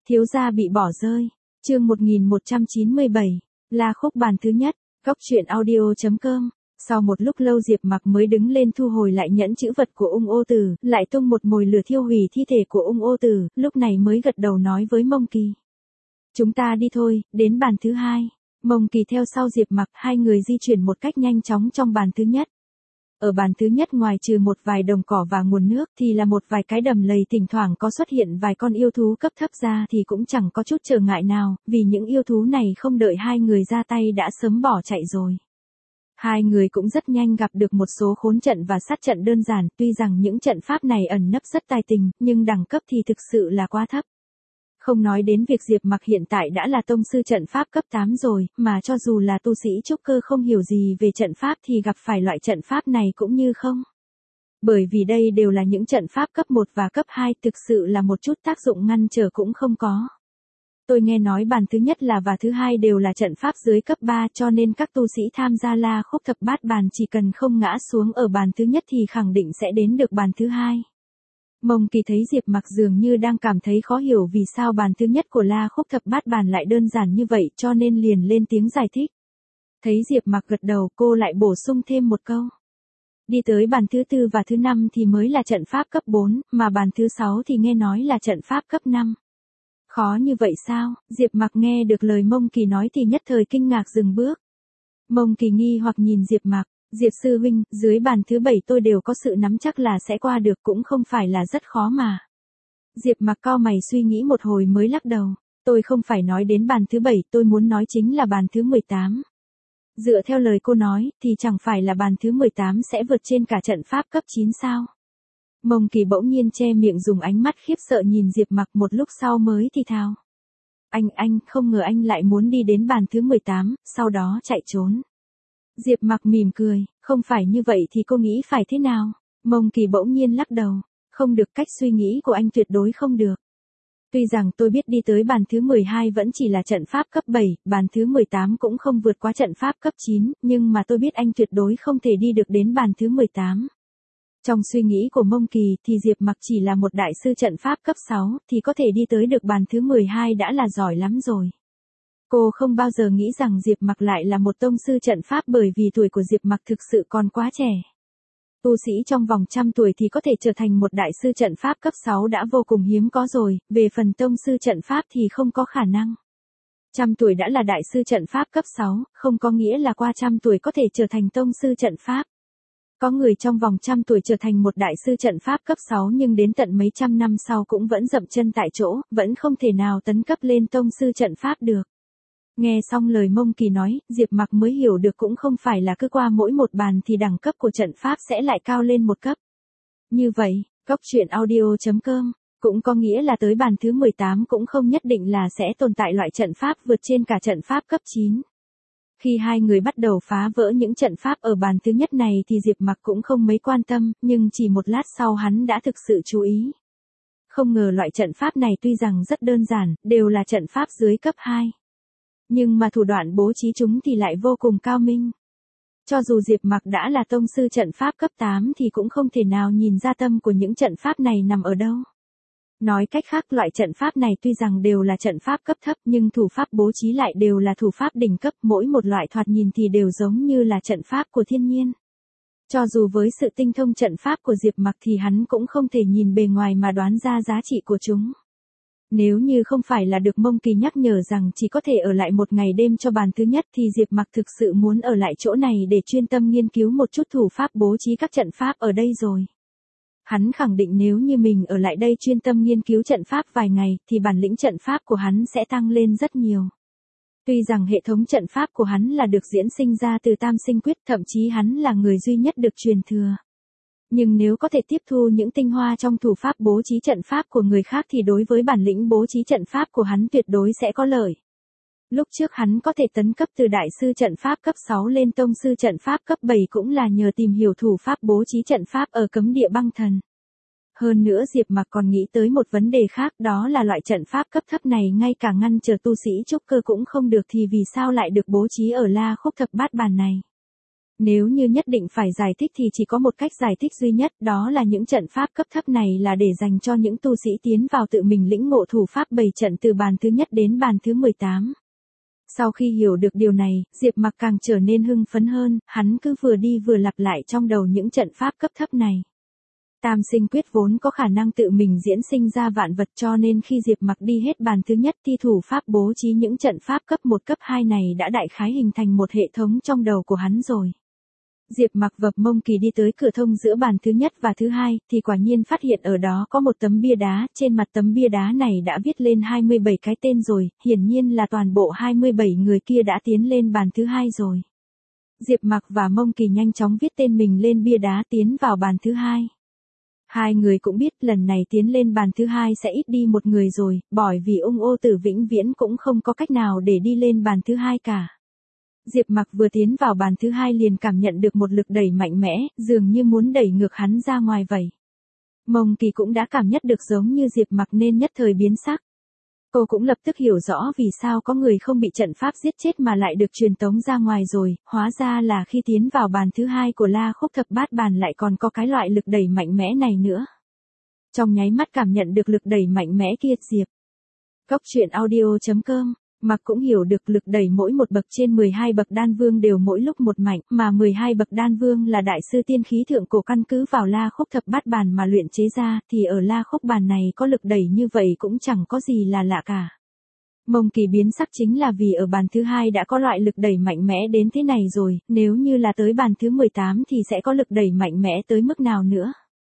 Thiếu gia bị bỏ rơi. Chương 1197. La khúc bàn thứ nhất. Góc truyện audio.com. Sau một lúc lâu Diệp Mặc mới đứng lên thu hồi lại nhẫn chữ vật của Ung Ô Tử, lại tung một mồi lửa thiêu hủy thi thể của Ung Ô Tử, lúc này mới gật đầu nói với Mông Kỳ. Chúng ta đi thôi, đến bàn thứ hai. Mông Kỳ theo sau Diệp Mặc, hai người di chuyển một cách nhanh chóng trong bàn thứ nhất. Ở bàn thứ nhất ngoài trừ một vài đồng cỏ và nguồn nước thì là một vài cái đầm lầy, thỉnh thoảng có xuất hiện vài con yêu thú cấp thấp ra thì cũng chẳng có chút trở ngại nào, vì những yêu thú này không đợi hai người ra tay đã sớm bỏ chạy rồi. Hai người cũng rất nhanh gặp được một số khốn trận và sát trận đơn giản, tuy rằng những trận pháp này ẩn nấp rất tài tình, nhưng đẳng cấp thì thực sự là quá thấp. Không nói đến việc Diệp Mặc hiện tại đã là tông sư trận pháp cấp 8 rồi, mà cho dù là tu sĩ trúc cơ không hiểu gì về trận pháp thì gặp phải loại trận pháp này cũng như không. Bởi vì đây đều là những trận pháp cấp 1 và cấp 2, thực sự là một chút tác dụng ngăn trở cũng không có. Tôi nghe nói bàn thứ nhất và thứ hai đều là trận pháp dưới cấp 3, cho nên các tu sĩ tham gia La Khúc Thập Bát Bàn chỉ cần không ngã xuống ở bàn thứ nhất thì khẳng định sẽ đến được bàn thứ hai. Mông Kỳ thấy Diệp Mặc dường như đang cảm thấy khó hiểu vì sao bàn thứ nhất của La Khúc Thập Bát Bàn lại đơn giản như vậy, cho nên liền lên tiếng giải thích. Thấy Diệp Mặc gật đầu, cô lại bổ sung thêm một câu. Đi tới bàn thứ tư và thứ năm thì mới là trận pháp cấp 4, mà bàn thứ 6 thì nghe nói là trận pháp cấp 5. Khó như vậy sao? Diệp Mặc nghe được lời Mông Kỳ nói thì nhất thời kinh ngạc dừng bước. Mông Kỳ nghi hoặc nhìn Diệp Mặc. Diệp sư huynh, dưới bàn thứ 7 tôi đều có sự nắm chắc là sẽ qua được, cũng không phải là rất khó mà. Diệp Mặc cau mày suy nghĩ một hồi mới lắc đầu. Tôi không phải nói đến bàn thứ 7, tôi muốn nói chính là bàn thứ 18. Dựa theo lời cô nói, thì chẳng phải là bàn thứ 18 sẽ vượt trên cả trận pháp cấp 9 sao? Mông Kỳ bỗng nhiên che miệng dùng ánh mắt khiếp sợ nhìn Diệp Mặc, một lúc sau mới thì thào. Anh, không ngờ anh lại muốn đi đến bàn thứ 18, sau đó chạy trốn. Diệp Mặc mỉm cười, không phải như vậy thì cô nghĩ phải thế nào? Mông Kỳ bỗng nhiên lắc đầu, không được, cách suy nghĩ của anh tuyệt đối không được. Tuy rằng tôi biết đi tới bàn thứ 12 vẫn chỉ là trận pháp cấp 7, bàn thứ 18 cũng không vượt qua trận pháp cấp 9, nhưng mà tôi biết anh tuyệt đối không thể đi được đến bàn thứ 18. Trong suy nghĩ của Mông Kỳ thì Diệp Mặc chỉ là một đại sư trận pháp cấp 6, thì có thể đi tới được bàn thứ 12 đã là giỏi lắm rồi. Cô không bao giờ nghĩ rằng Diệp Mặc lại là một tông sư trận pháp, bởi vì tuổi của Diệp Mặc thực sự còn quá trẻ. Tu sĩ trong vòng 100 tuổi thì có thể trở thành một đại sư trận pháp cấp 6 đã vô cùng hiếm có rồi, về phần tông sư trận pháp thì không có khả năng. 100 tuổi đã là đại sư trận pháp cấp 6, không có nghĩa là qua 100 tuổi có thể trở thành tông sư trận pháp. Có người trong vòng 100 tuổi trở thành một đại sư trận pháp cấp 6 nhưng đến tận mấy trăm năm sau cũng vẫn dậm chân tại chỗ, vẫn không thể nào tấn cấp lên tông sư trận pháp được. Nghe xong lời Mông Kỳ nói, Diệp Mặc mới hiểu được cũng không phải là cứ qua mỗi một bàn thì đẳng cấp của trận pháp sẽ lại cao lên một cấp. Như vậy, góc truyện audio.com, cũng có nghĩa là tới bàn thứ 18 cũng không nhất định là sẽ tồn tại loại trận pháp vượt trên cả trận pháp cấp 9. Khi hai người bắt đầu phá vỡ những trận pháp ở bàn thứ nhất này thì Diệp Mặc cũng không mấy quan tâm, nhưng chỉ một lát sau hắn đã thực sự chú ý. Không ngờ loại trận pháp này tuy rằng rất đơn giản, đều là trận pháp dưới cấp 2. Nhưng mà thủ đoạn bố trí chúng thì lại vô cùng cao minh. Cho dù Diệp Mặc đã là tông sư trận pháp cấp 8 thì cũng không thể nào nhìn ra tâm của những trận pháp này nằm ở đâu. Nói cách khác, loại trận pháp này tuy rằng đều là trận pháp cấp thấp nhưng thủ pháp bố trí lại đều là thủ pháp đỉnh cấp, mỗi một loại thoạt nhìn thì đều giống như là trận pháp của thiên nhiên. Cho dù với sự tinh thông trận pháp của Diệp Mặc thì hắn cũng không thể nhìn bề ngoài mà đoán ra giá trị của chúng. Nếu như không phải là được Mông Kỳ nhắc nhở rằng chỉ có thể ở lại một ngày đêm cho bàn thứ nhất thì Diệp Mặc thực sự muốn ở lại chỗ này để chuyên tâm nghiên cứu một chút thủ pháp bố trí các trận pháp ở đây rồi. Hắn khẳng định nếu như mình ở lại đây chuyên tâm nghiên cứu trận pháp vài ngày thì bản lĩnh trận pháp của hắn sẽ tăng lên rất nhiều. Tuy rằng hệ thống trận pháp của hắn là được diễn sinh ra từ Tam Sinh Quyết, thậm chí hắn là người duy nhất được truyền thừa. Nhưng nếu có thể tiếp thu những tinh hoa trong thủ pháp bố trí trận pháp của người khác thì đối với bản lĩnh bố trí trận pháp của hắn tuyệt đối sẽ có lợi. Lúc trước hắn có thể tấn cấp từ đại sư trận pháp cấp 6 lên tông sư trận pháp cấp 7 cũng là nhờ tìm hiểu thủ pháp bố trí trận pháp ở cấm địa băng thần. Hơn nữa Diệp Mặc còn nghĩ tới một vấn đề khác, đó là loại trận pháp cấp thấp này ngay cả ngăn trở tu sĩ trúc cơ cũng không được thì vì sao lại được bố trí ở La Khúc Thập Bát Bàn này. Nếu như nhất định phải giải thích thì chỉ có một cách giải thích duy nhất, đó là những trận pháp cấp thấp này là để dành cho những tu sĩ tiến vào tự mình lĩnh ngộ thủ pháp bày trận từ bàn thứ nhất đến bàn thứ 18. Sau khi hiểu được điều này, Diệp Mặc càng trở nên hưng phấn hơn, hắn cứ vừa đi vừa lặp lại trong đầu những trận pháp cấp thấp này. Tam sinh quyết vốn có khả năng tự mình diễn sinh ra vạn vật, cho nên khi Diệp Mặc đi hết bàn thứ nhất thì thủ pháp bố trí những trận pháp cấp 1 cấp 2 này đã đại khái hình thành một hệ thống trong đầu của hắn rồi. Diệp Mặc vập mông kỳ đi tới cửa thông giữa bàn thứ nhất và thứ hai, thì quả nhiên phát hiện ở đó có một tấm bia đá, trên mặt tấm bia đá này đã viết lên 27 cái tên rồi, hiển nhiên là toàn bộ 27 người kia đã tiến lên bàn thứ hai rồi. Diệp Mặc và Mông Kỳ nhanh chóng viết tên mình lên bia đá tiến vào bàn thứ hai. Hai người cũng biết lần này tiến lên bàn thứ hai sẽ ít đi một người rồi, bởi vì Ung Ô Tử vĩnh viễn cũng không có cách nào để đi lên bàn thứ hai cả. Diệp Mặc vừa tiến vào bàn thứ hai liền cảm nhận được một lực đẩy mạnh mẽ, dường như muốn đẩy ngược hắn ra ngoài vậy. Mông Kỳ cũng đã cảm nhận được giống như Diệp Mặc nên nhất thời biến sắc. Cô cũng lập tức hiểu rõ vì sao có người không bị trận pháp giết chết mà lại được truyền tống ra ngoài rồi, hóa ra là khi tiến vào bàn thứ hai của La Khúc Thập Bát Bàn lại còn có cái loại lực đẩy mạnh mẽ này nữa. Trong nháy mắt cảm nhận được lực đẩy mạnh mẽ kia, Diệp Cốc.audio.com Mặc cũng hiểu được lực đẩy mỗi một bậc trên 12 bậc đan vương đều mỗi lúc một mạnh, mà 12 bậc đan vương là đại sư tiên khí thượng cổ căn cứ vào La Khúc Thập Bát Bàn mà luyện chế ra, thì ở La Khúc Bàn này có lực đẩy như vậy cũng chẳng có gì là lạ cả. Mông Kỳ biến sắc chính là vì ở bàn thứ hai đã có loại lực đẩy mạnh mẽ đến thế này rồi, nếu như là tới bàn thứ 18 thì sẽ có lực đẩy mạnh mẽ tới mức nào nữa.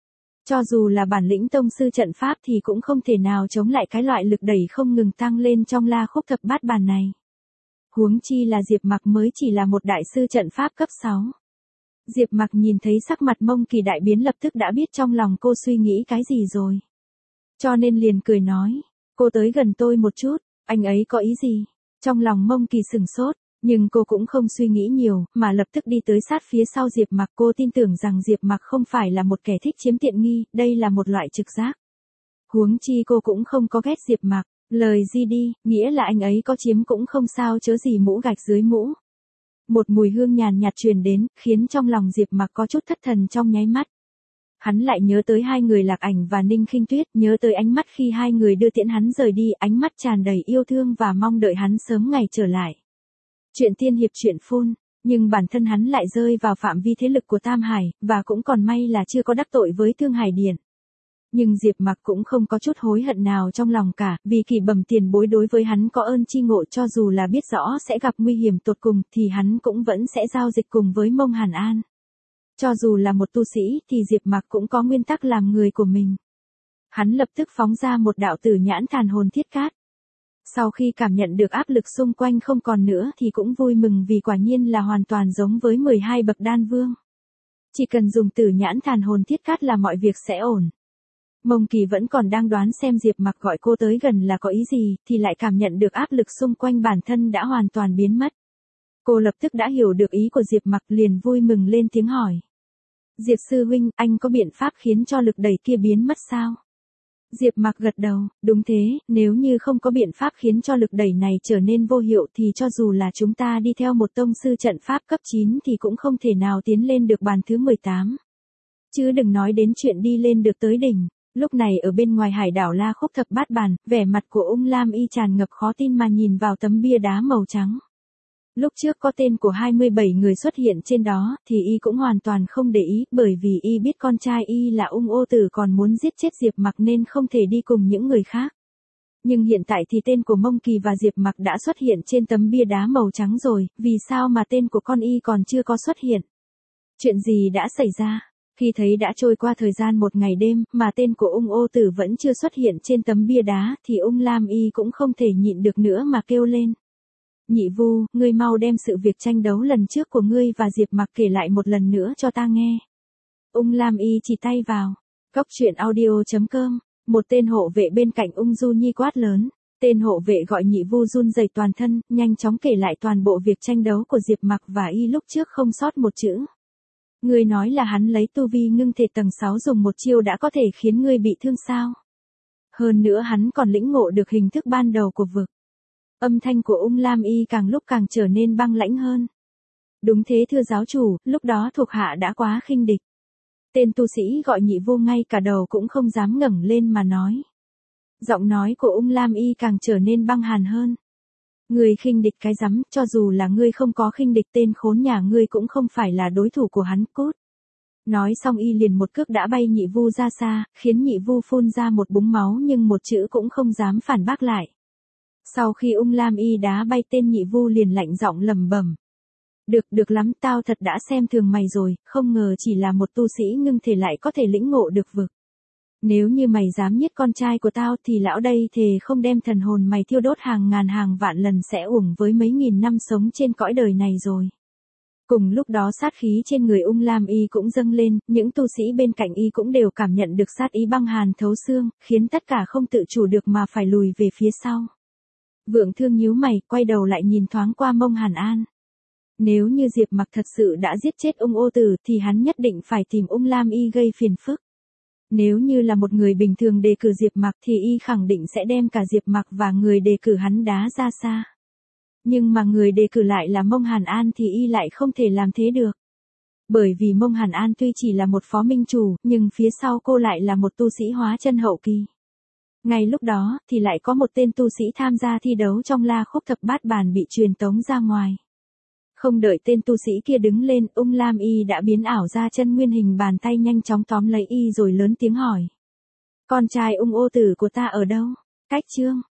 Cho dù là bản lĩnh tông sư trận pháp thì cũng không thể nào chống lại cái loại lực đẩy không ngừng tăng lên trong La Khúc Thập Bát Bàn này. Huống chi là Diệp Mặc mới chỉ là một đại sư trận pháp cấp 6. Diệp Mặc nhìn thấy sắc mặt Mông Kỳ đại biến lập tức đã biết trong lòng cô suy nghĩ cái gì rồi. Cho nên liền cười nói, cô tới gần tôi một chút, anh ấy có ý gì? Trong lòng Mông Kỳ sửng sốt. Nhưng cô cũng không suy nghĩ nhiều, mà lập tức đi tới sát phía sau Diệp Mặc. Cô tin tưởng rằng Diệp Mặc không phải là một kẻ thích chiếm tiện nghi, đây là một loại trực giác. Huống chi cô cũng không có ghét Diệp Mặc, lời gì đi, nghĩa là anh ấy có chiếm cũng không sao chớ gì mũ gạch dưới mũ. Một mùi hương nhàn nhạt truyền đến, khiến trong lòng Diệp Mặc có chút thất thần trong nháy mắt. Hắn lại nhớ tới hai người Lạc Ảnh và Ninh Khinh Tuyết, nhớ tới ánh mắt khi hai người đưa tiễn hắn rời đi, ánh mắt tràn đầy yêu thương và mong đợi hắn sớm ngày trở lại. Chuyện tiên hiệp chuyện phun, nhưng bản thân hắn lại rơi vào phạm vi thế lực của Tam Hải, và cũng còn may là chưa có đắc tội với Thương Hải Điện. Nhưng Diệp Mặc cũng không có chút hối hận nào trong lòng cả, vì Kỳ Bẩm tiền bối đối với hắn có ơn chi ngộ, cho dù là biết rõ sẽ gặp nguy hiểm tột cùng thì hắn cũng vẫn sẽ giao dịch cùng với Mông Hàn An. Cho dù là một tu sĩ thì Diệp Mặc cũng có nguyên tắc làm người của mình. Hắn lập tức phóng ra một đạo tử nhãn Tàn Hồn Thiết Cát. Sau khi cảm nhận được áp lực xung quanh không còn nữa thì cũng vui mừng vì quả nhiên là hoàn toàn giống với 12 bậc đan vương. Chỉ cần dùng tử nhãn Tàn Hồn Thiết Cát là mọi việc sẽ ổn. Mông Kỳ vẫn còn đang đoán xem Diệp Mặc gọi cô tới gần là có ý gì, thì lại cảm nhận được áp lực xung quanh bản thân đã hoàn toàn biến mất. Cô lập tức đã hiểu được ý của Diệp Mặc, liền vui mừng lên tiếng hỏi. Diệp sư huynh, anh có biện pháp khiến cho lực đẩy kia biến mất sao? Diệp Mặc gật đầu, đúng thế, nếu như không có biện pháp khiến cho lực đẩy này trở nên vô hiệu thì cho dù là chúng ta đi theo một tông sư trận pháp cấp 9 thì cũng không thể nào tiến lên được bàn thứ 18. Chứ đừng nói đến chuyện đi lên được tới đỉnh. Lúc này ở bên ngoài hải đảo La Khúc Thập Bát Bàn, vẻ mặt của Ung Lam Y tràn ngập khó tin mà nhìn vào tấm bia đá màu trắng. Lúc trước có tên của 27 người xuất hiện trên đó, thì y cũng hoàn toàn không để ý, bởi vì y biết con trai y là Ung Ô Tử còn muốn giết chết Diệp Mặc nên không thể đi cùng những người khác. Nhưng hiện tại thì tên của Mông Kỳ và Diệp Mặc đã xuất hiện trên tấm bia đá màu trắng rồi, vì sao mà tên của con y còn chưa có xuất hiện? Chuyện gì đã xảy ra? Khi thấy đã trôi qua thời gian một ngày đêm, mà tên của Ung Ô Tử vẫn chưa xuất hiện trên tấm bia đá, thì Ung Lam Y cũng không thể nhịn được nữa mà kêu lên. Nhị Vu, ngươi mau đem sự việc tranh đấu lần trước của ngươi và Diệp Mặc kể lại một lần nữa cho ta nghe. Ung Lam Y chỉ tay vào. Cốc.audio.com Một tên hộ vệ bên cạnh Ung Du Nhi quát lớn. Tên hộ vệ gọi Nhị Vu run rẩy toàn thân, nhanh chóng kể lại toàn bộ việc tranh đấu của Diệp Mặc và y lúc trước không sót một chữ. Ngươi nói là hắn lấy tu vi ngưng thể tầng 6 dùng một chiêu đã có thể khiến ngươi bị thương sao? Hơn nữa hắn còn lĩnh ngộ được hình thức ban đầu của vực. Âm thanh của Ung Lam Y càng lúc càng trở nên băng lãnh hơn. Đúng thế thưa giáo chủ, lúc đó thuộc hạ đã quá khinh địch. Tên tu sĩ gọi Nhị Vu ngay cả đầu cũng không dám ngẩng lên mà nói. Giọng nói của Ung Lam Y càng trở nên băng hàn hơn. Ngươi khinh địch cái rắm, cho dù là ngươi không có khinh địch tên khốn nhà ngươi cũng không phải là đối thủ của hắn, cút. Nói xong y liền một cước đã bay Nhị Vu ra xa, khiến Nhị Vu phun ra một búng máu nhưng một chữ cũng không dám phản bác lại. Sau khi Ung Lam Y đá bay tên Nhị Vu liền lạnh giọng lẩm bẩm. Được lắm, tao thật đã xem thường mày rồi, không ngờ chỉ là một tu sĩ ngưng thể lại có thể lĩnh ngộ được vực. Nếu như mày dám giết con trai của tao thì lão đây thề không đem thần hồn mày thiêu đốt hàng ngàn hàng vạn lần sẽ uổng với mấy nghìn năm sống trên cõi đời này rồi. Cùng lúc đó sát khí trên người Ung Lam Y cũng dâng lên, những tu sĩ bên cạnh y cũng đều cảm nhận được sát ý băng hàn thấu xương, khiến tất cả không tự chủ được mà phải lùi về phía sau. Vượng Thương nhíu mày, quay đầu lại nhìn thoáng qua Mông Hàn An. Nếu như Diệp Mặc thật sự đã giết chết Ung Ô Tử thì hắn nhất định phải tìm Ung Lam Y gây phiền phức. Nếu như là một người bình thường đề cử Diệp Mặc thì y khẳng định sẽ đem cả Diệp Mặc và người đề cử hắn đá ra xa. Nhưng mà người đề cử lại là Mông Hàn An thì y lại không thể làm thế được. Bởi vì Mông Hàn An tuy chỉ là một phó minh chủ, nhưng phía sau cô lại là một tu sĩ hóa chân hậu kỳ. Ngay lúc đó thì lại có một tên tu sĩ tham gia thi đấu trong La Khúc Thập Bát Bản bị truyền tống ra ngoài. Không đợi tên tu sĩ kia đứng lên, Ung Lam Y đã biến ảo ra chân nguyên hình bàn tay nhanh chóng tóm lấy y rồi lớn tiếng hỏi. Con trai Ung Ô Tử của ta ở đâu? Cách chương